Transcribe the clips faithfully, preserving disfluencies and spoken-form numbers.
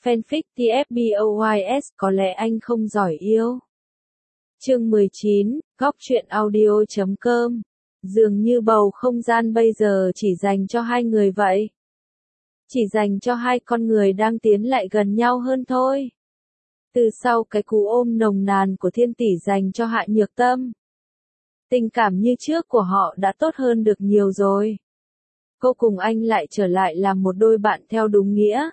Fanfic T F B O Y S có lẽ anh không giỏi yêu. Chương mười chín, góc truyện audio chấm com. Dường như bầu không gian bây giờ chỉ dành cho hai người vậy. Chỉ dành cho hai con người đang tiến lại gần nhau hơn thôi. Từ sau cái cú ôm nồng nàn của thiên tỷ dành cho Hạ Nhược Tâm, tình cảm như trước của họ đã tốt hơn được nhiều rồi. Cô cùng anh lại trở lại làm một đôi bạn theo đúng nghĩa.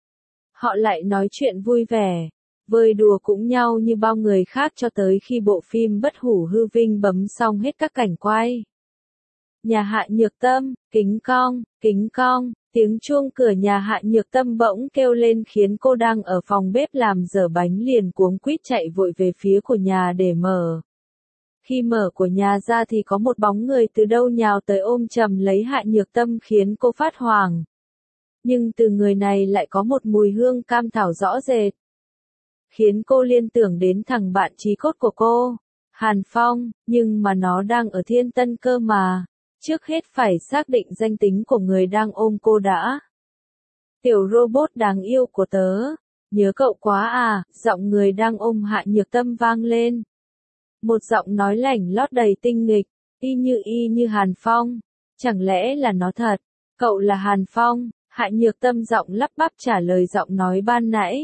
Họ lại nói chuyện vui vẻ, vơi đùa cũng nhau như bao người khác cho tới khi bộ phim Bất Hủ Hư Vinh bấm xong hết các cảnh quay. Nhà Hạ Nhược Tâm, kính cong, kính cong, tiếng chuông cửa nhà Hạ Nhược Tâm bỗng kêu lên khiến cô đang ở phòng bếp làm dở bánh liền cuống quýt chạy vội về phía của nhà để mở. Khi mở của nhà ra thì có một bóng người từ đâu nhào tới ôm chầm lấy Hạ Nhược Tâm khiến cô phát hoảng. Nhưng từ người này lại có một mùi hương cam thảo rõ rệt, khiến cô liên tưởng đến thằng bạn chí cốt của cô, Hàn Phong, nhưng mà nó đang ở Thiên Tân cơ mà. Trước hết phải xác định danh tính của người đang ôm cô đã. Tiểu robot đáng yêu của tớ, nhớ cậu quá à, giọng người đang ôm Hạ Nhược Tâm vang lên. Một giọng nói lảnh lót đầy tinh nghịch, y như y như Hàn Phong. Chẳng lẽ là nó thật? Cậu là Hàn Phong? Hạ Nhược Tâm giọng lắp bắp trả lời giọng nói ban nãy.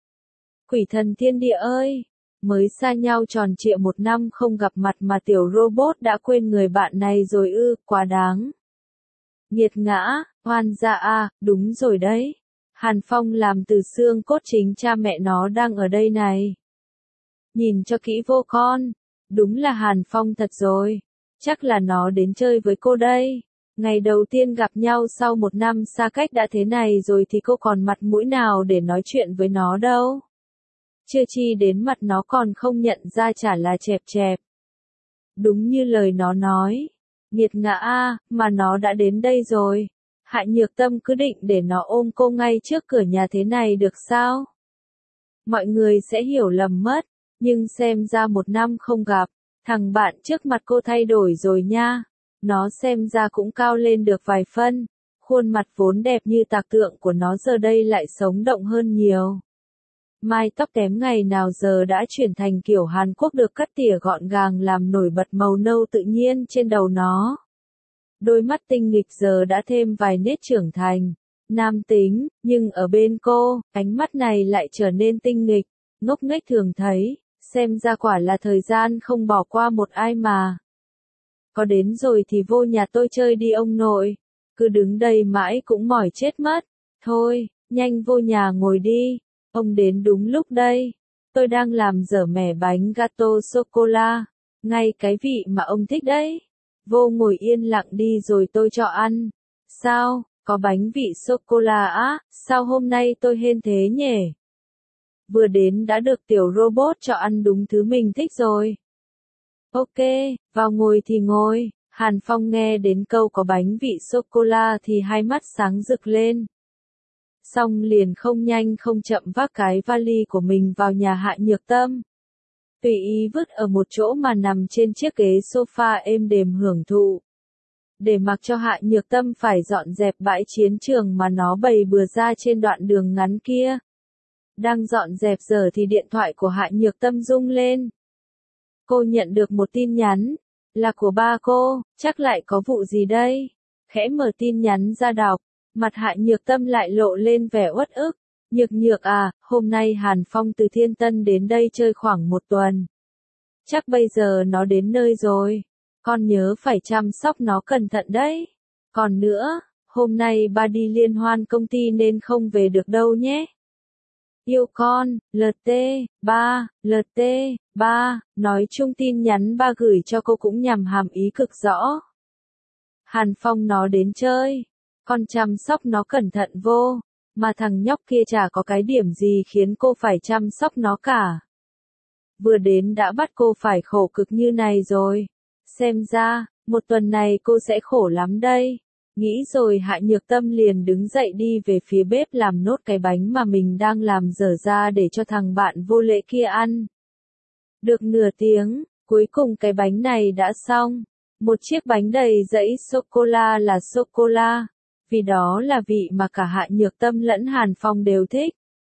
Quỷ thần thiên địa ơi! Mới xa nhau tròn trịa một năm không gặp mặt mà tiểu robot đã quên người bạn này rồi ư, quá đáng. Nghiệt ngã, oan gia a, đúng rồi đấy. Hàn Phong làm từ xương cốt chính cha mẹ nó đang ở đây này. Nhìn cho kỹ vô con, đúng là Hàn Phong thật rồi. Chắc là nó đến chơi với cô đây. Ngày đầu tiên gặp nhau sau một năm xa cách đã thế này rồi thì cô còn mặt mũi nào để nói chuyện với nó đâu. Chưa chi đến mặt nó còn không nhận ra chả là chẹp chẹp. Đúng như lời nó nói. Nghiệt ngã a, mà nó đã đến đây rồi. Hạ Nhược Tâm cứ định để nó ôm cô ngay trước cửa nhà thế này được sao? Mọi người sẽ hiểu lầm mất. Nhưng xem ra một năm không gặp, thằng bạn trước mặt cô thay đổi rồi nha. Nó xem ra cũng cao lên được vài phân. Khuôn mặt vốn đẹp như tạc tượng của nó giờ đây lại sống động hơn nhiều. Mai tóc kém ngày nào giờ đã chuyển thành kiểu Hàn Quốc được cắt tỉa gọn gàng làm nổi bật màu nâu tự nhiên trên đầu nó. Đôi mắt tinh nghịch giờ đã thêm vài nét trưởng thành, nam tính, nhưng ở bên cô, ánh mắt này lại trở nên tinh nghịch, ngốc nghếch thường thấy, xem ra quả là thời gian không bỏ qua một ai mà. Có đến rồi thì vô nhà tôi chơi đi ông nội, cứ đứng đây mãi cũng mỏi chết mất, thôi, nhanh vô nhà ngồi đi. Ông đến đúng lúc đây. Tôi đang làm dở mẻ bánh gato sô-cô-la. Ngay cái vị mà ông thích đấy. Vô ngồi yên lặng đi rồi tôi cho ăn. Sao, có bánh vị sô-cô-la á? Sao hôm nay tôi hên thế nhỉ? Vừa đến đã được tiểu robot cho ăn đúng thứ mình thích rồi. Ok, vào ngồi thì ngồi. Hàn Phong nghe đến câu có bánh vị sô-cô-la thì hai mắt sáng rực lên. Xong liền không nhanh không chậm vác cái vali của mình vào nhà Hạ Nhược Tâm. Tùy ý vứt ở một chỗ mà nằm trên chiếc ghế sofa êm đềm hưởng thụ. Để mặc cho Hạ Nhược Tâm phải dọn dẹp bãi chiến trường mà nó bày bừa ra trên đoạn đường ngắn kia. Đang dọn dẹp giờ thì điện thoại của Hạ Nhược Tâm rung lên. Cô nhận được một tin nhắn. Là của ba cô, chắc lại có vụ gì đây? Khẽ mở tin nhắn ra đọc. Mặt Hạ Nhược Tâm lại lộ lên vẻ uất ức. Nhược nhược à, hôm nay Hàn Phong từ Thiên Tân đến đây chơi khoảng một tuần. Chắc bây giờ nó đến nơi rồi. Con nhớ phải chăm sóc nó cẩn thận đấy. Còn nữa, hôm nay ba đi liên hoan công ty nên không về được đâu nhé. Yêu con, lờ tê, ba, lờ tê, ba, nói chung tin nhắn ba gửi cho cô cũng nhằm hàm ý cực rõ. Hàn Phong nó đến chơi. Con chăm sóc nó cẩn thận vô, mà thằng nhóc kia chả có cái điểm gì khiến cô phải chăm sóc nó cả. Vừa đến đã bắt cô phải khổ cực như này rồi. Xem ra, một tuần này cô sẽ khổ lắm đây. Nghĩ rồi Hạ Nhược Tâm liền đứng dậy đi về phía bếp làm nốt cái bánh mà mình đang làm dở ra để cho thằng bạn vô lễ kia ăn. Được nửa tiếng, cuối cùng cái bánh này đã xong. Một chiếc bánh đầy dãy sô-cô-la là sô-cô-la. Vì đó là vị mà cả Hạ Nhược Tâm lẫn Hàn Phong đều thích.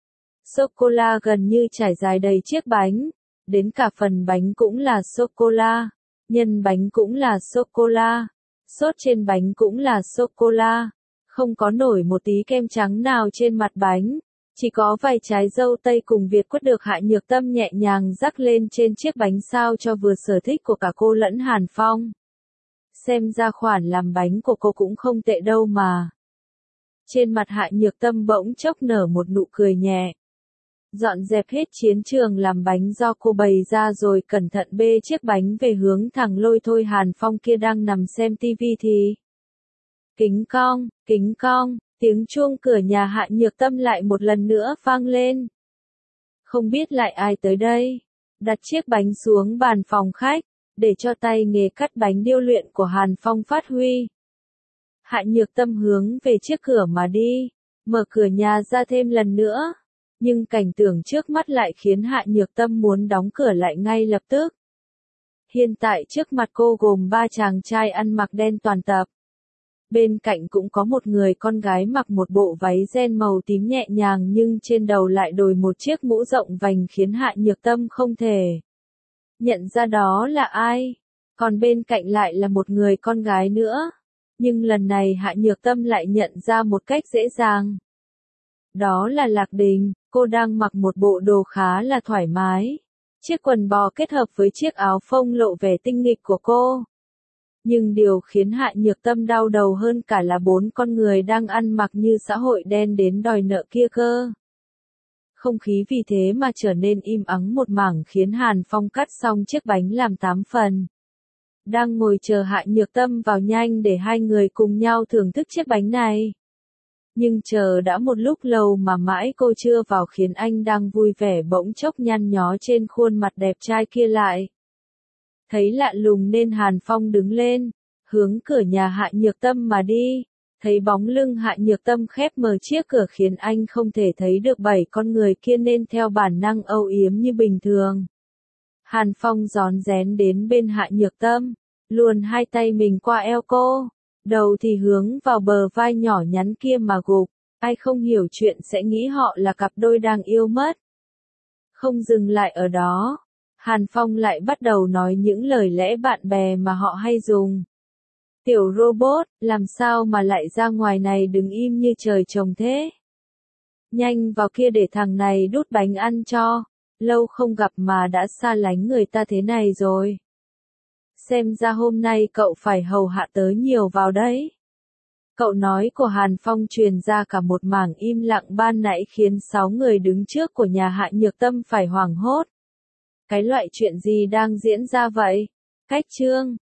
Sô-cô-la gần như trải dài đầy chiếc bánh, đến cả phần bánh cũng là sô-cô-la, nhân bánh cũng là sô-cô-la, sốt trên bánh cũng là sô-cô-la, không có nổi một tí kem trắng nào trên mặt bánh, chỉ có vài trái dâu tây cùng Việt quất được Hạ Nhược Tâm nhẹ nhàng rắc lên trên chiếc bánh sao cho vừa sở thích của cả cô lẫn Hàn Phong. Xem ra khoản làm bánh của cô cũng không tệ đâu mà. Trên mặt Hạ Nhược Tâm bỗng chốc nở một nụ cười nhẹ. Dọn dẹp hết chiến trường làm bánh do cô bày ra rồi cẩn thận bê chiếc bánh về hướng thằng Lôi Thôi Hàn Phong kia đang nằm xem tivi thì. Kính cong, kính cong, tiếng chuông cửa nhà Hạ Nhược Tâm lại một lần nữa vang lên. Không biết lại ai tới đây. Đặt chiếc bánh xuống bàn phòng khách, để cho tay nghề cắt bánh điêu luyện của Hàn Phong phát huy. Hạ Nhược Tâm hướng về chiếc cửa mà đi, mở cửa nhà ra thêm lần nữa. Nhưng cảnh tượng trước mắt lại khiến Hạ Nhược Tâm muốn đóng cửa lại ngay lập tức. Hiện tại trước mặt cô gồm ba chàng trai ăn mặc đen toàn tập. Bên cạnh cũng có một người con gái mặc một bộ váy ren màu tím nhẹ nhàng nhưng trên đầu lại đội một chiếc mũ rộng vành khiến Hạ Nhược Tâm không thể nhận ra đó là ai. Còn bên cạnh lại là một người con gái nữa. Nhưng lần này Hạ Nhược Tâm lại nhận ra một cách dễ dàng. Đó là Lạc Đình, cô đang mặc một bộ đồ khá là thoải mái. Chiếc quần bò kết hợp với chiếc áo phông lộ vẻ tinh nghịch của cô. Nhưng điều khiến Hạ Nhược Tâm đau đầu hơn cả là bốn con người đang ăn mặc như xã hội đen đến đòi nợ kia cơ. Không khí vì thế mà trở nên im ắng một mảng khiến Hàn Phong cắt xong chiếc bánh làm tám phần. Đang ngồi chờ Hạ Nhược Tâm vào nhanh để hai người cùng nhau thưởng thức chiếc bánh này. Nhưng chờ đã một lúc lâu mà mãi cô chưa vào khiến anh đang vui vẻ bỗng chốc nhăn nhó trên khuôn mặt đẹp trai kia lại. Thấy lạ lùng nên Hàn Phong đứng lên, hướng cửa nhà Hạ Nhược Tâm mà đi. Thấy bóng lưng Hạ Nhược Tâm khép mở chiếc cửa khiến anh không thể thấy được bảy con người kia nên theo bản năng âu yếm như bình thường. Hàn Phong rón rén đến bên Hạ Nhược Tâm, luồn hai tay mình qua eo cô, đầu thì hướng vào bờ vai nhỏ nhắn kia mà gục. Ai không hiểu chuyện sẽ nghĩ họ là cặp đôi đang yêu mất. Không dừng lại ở đó, Hàn Phong lại bắt đầu nói những lời lẽ bạn bè mà họ hay dùng. Tiểu robot, làm sao mà lại ra ngoài này đứng im như trời trồng thế? Nhanh vào kia để thằng này đút bánh ăn cho, lâu không gặp mà đã xa lánh người ta thế này rồi. Xem ra hôm nay cậu phải hầu hạ tớ nhiều vào đấy. Cậu nói của Hàn Phong truyền ra cả một mảng im lặng ban nãy khiến sáu người đứng trước của nhà Hạ Nhược Tâm phải hoảng hốt. Cái loại chuyện gì đang diễn ra vậy? Cách chương